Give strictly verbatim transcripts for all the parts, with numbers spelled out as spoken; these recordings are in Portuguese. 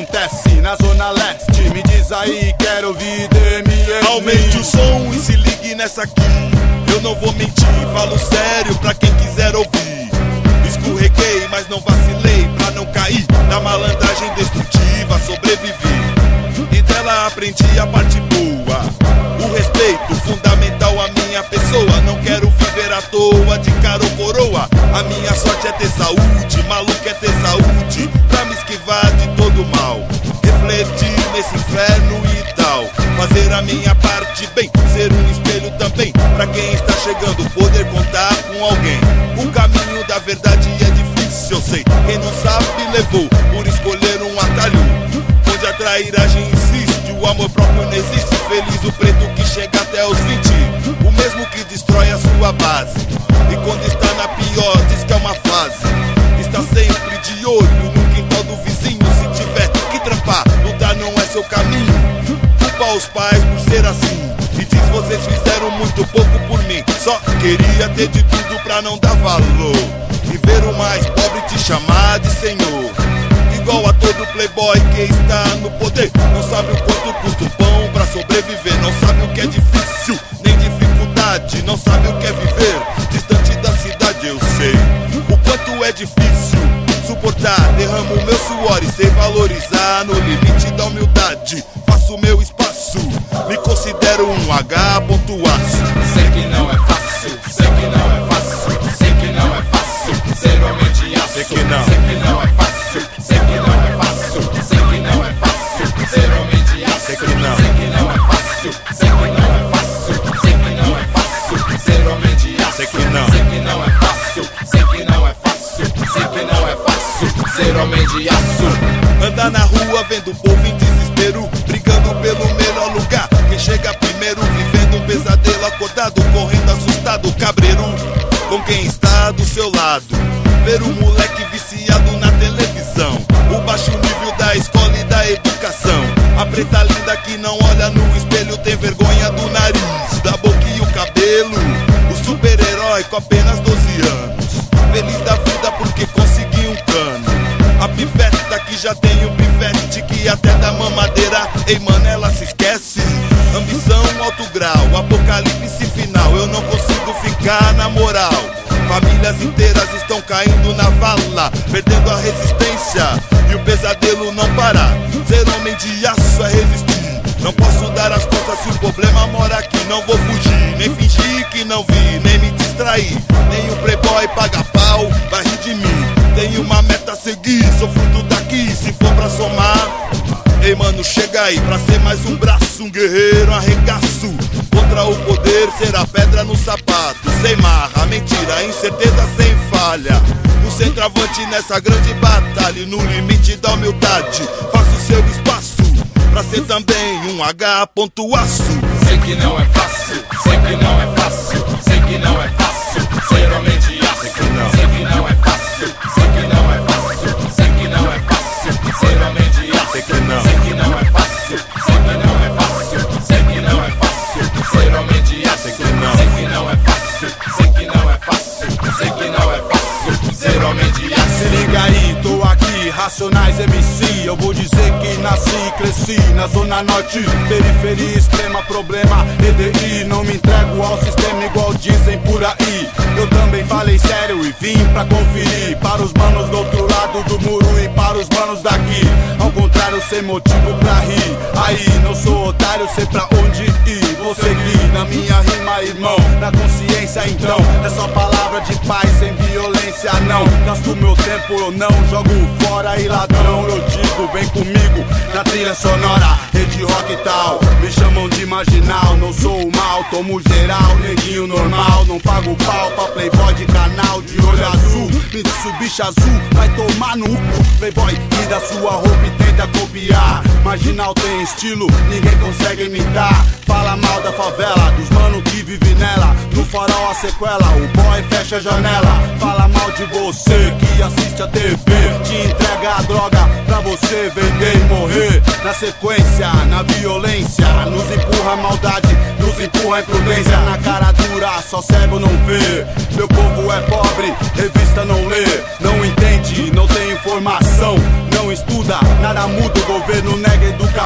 acontece na Zona Leste? Me diz aí, quero ouvir D M M. Aumente o som e se ligue nessa aqui. Eu não vou mentir, falo sério pra quem quiser ouvir. Escorreguei, mas não vacilei pra não cair da malandragem destrutiva, sobrevivi. E dela aprendi a parte boa, o respeito fundamental à minha pessoa. Não quero viver à toa, de cara ou coroa. A minha sorte é ter saúde, maluco é ter saúde, pra me esquivar de todo mal. Refletir nesse inferno e tal, fazer a minha parte bem, ser um espelho também pra quem está chegando, poder contar com alguém. O caminho da verdade é difícil, eu sei. Quem não sabe levou por escolher um atalho, onde a trairagem insiste, o amor próprio não existe. Feliz o preto que chega até os vinte, o mesmo que destrói a sua base. E quando está na pior, diz que é uma fase. Está sempre de olho no quintal do vizinho. Se tiver que trampar, lutar não é seu caminho. Culpa os pais por ser assim, e diz vocês fizeram muito pouco por mim. Só queria ter de tudo pra não dar valor, e ver o mais pobre te chamar de senhor. Igual a todo playboy que está no poder, não sabe o quanto custa o pão pra sobreviver. Não sabe o que é difícil, nem dificuldade. Não sabe o que é viver distante da cidade, eu sei o quanto é difícil suportar. Derramo meu suor e sei valorizar no limite da humildade. Faço meu espaço, me considero um H ponto aço. Sei que não é fácil, sei que não é fácil, sei que não é fácil ser homem de aço. Sei que não, sei que não é fácil, sei que não é fácil, sei que não é fácil ser homem de aço. sei que não, sei que não é fácil, sei que não é fácil, sei que não é fácil ser homem de aço. sei que não, sei que não é fácil, sei que não é fácil, sei que não é fácil ser homem de aço. Andar na rua vendo o povo em desespero, brigando pelo melhor lugar. Quem chega primeiro, vivendo um pesadelo, acordado, correndo assustado, cabreiro com quem está do seu lado. Ver o moleque viciado na televisão, o baixo nível da escola e da educação. A preta linda que não olha no espelho, tem vergonha do nariz, da boca e o cabelo. O super-herói com apenas doze anos, feliz da vida porque conseguiu um cano. A piveta que já tem um pivete que até dá mamadeira. Ei mano, ela se esquece. Ambição alto grau, apocalipse final. Eu não consigo ficar na moral. Famílias inteiras estão caindo na vala, perdendo a resistência e o pesadelo não parar. Ser homem de aço é resistir. Não posso dar as costas se o problema mora aqui. Não vou fugir, nem fingir que não vi, nem me distrair. Nem o playboy paga pau, vai rir de mim. Tenho uma meta a seguir, sou fruto daqui. Se for pra somar, ei mano, chega aí. Pra ser mais um braço, um guerreiro, arregaço contra o poder, ser a pedra no sapato. Sem marra, mentira, incerteza sem falha. No centroavante nessa grande batalha, no limite da humildade, faço seu espaço pra ser também um H ponto aço. Sei que não é fácil, sei que não é fácil, sei que não é fácil ser homem de aço. Sei que não, sei que não é fácil, sei que não é fácil, sei que não é fácil ser homem de aço. Sei que não, sei que não é fácil, sei que não é fácil, sei que não é fácil ser homem de aço. sei que não, Sei que não é fácil, sei que não é fácil, sei que não é fácil ser homem de aço. Se liga aí, tô aqui, Racionais M C. Eu vou dizer que nasci e cresci na Zona Norte, periferia extrema, problema E D I. Não me entrego ao sistema igual dizem por aí. Eu também falei sério e vim pra conferir, para os manos do outro lado do muro e para os manos daqui. Ao contrário, sem motivo pra rir. Aí, não sou otário, sei pra onde ir. Vou seguir na minha rima, irmão, na consciência então. É só palavra de paz, sem violência não. Gasto meu tempo, eu não jogo fora. E ladrão, eu digo, vem comigo na trilha sonora, rede rock e tal. Me chamam de marginal, não sou o mal. Tomo geral, neguinho normal. Não pago pau pra playboy de canal de olho azul. Mitsubishi azul, vai tomar no playboy e da sua roupa e tenta copiar. Marginal tem estilo, ninguém consegue imitar. Fala mal da favela, dos mano que vive nela. No farol a sequela, o boy fecha a janela. Fala mal de você que assiste a T V, te entrega a droga pra você vender e morrer. Na sequência, na violência, nos empurra a maldade, nos empurra a imprudência. Na cara dura, só cego não vê. Meu povo é pobre, revista não lê. Não entende, não tem informação, não estuda, nada muda o governo.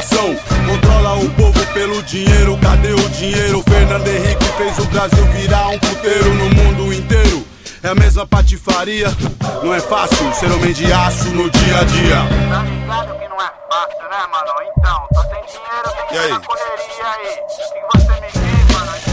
educação. Controla o povo pelo dinheiro, cadê o dinheiro? Fernando Henrique fez o Brasil virar um puteiro no mundo inteiro. É a mesma patifaria, não é fácil ser homem de aço no dia a dia. Tá ligado que não é fácil, né, mano? Então, tô sem dinheiro, tem que ir na correria aí. O que você me diz, mano?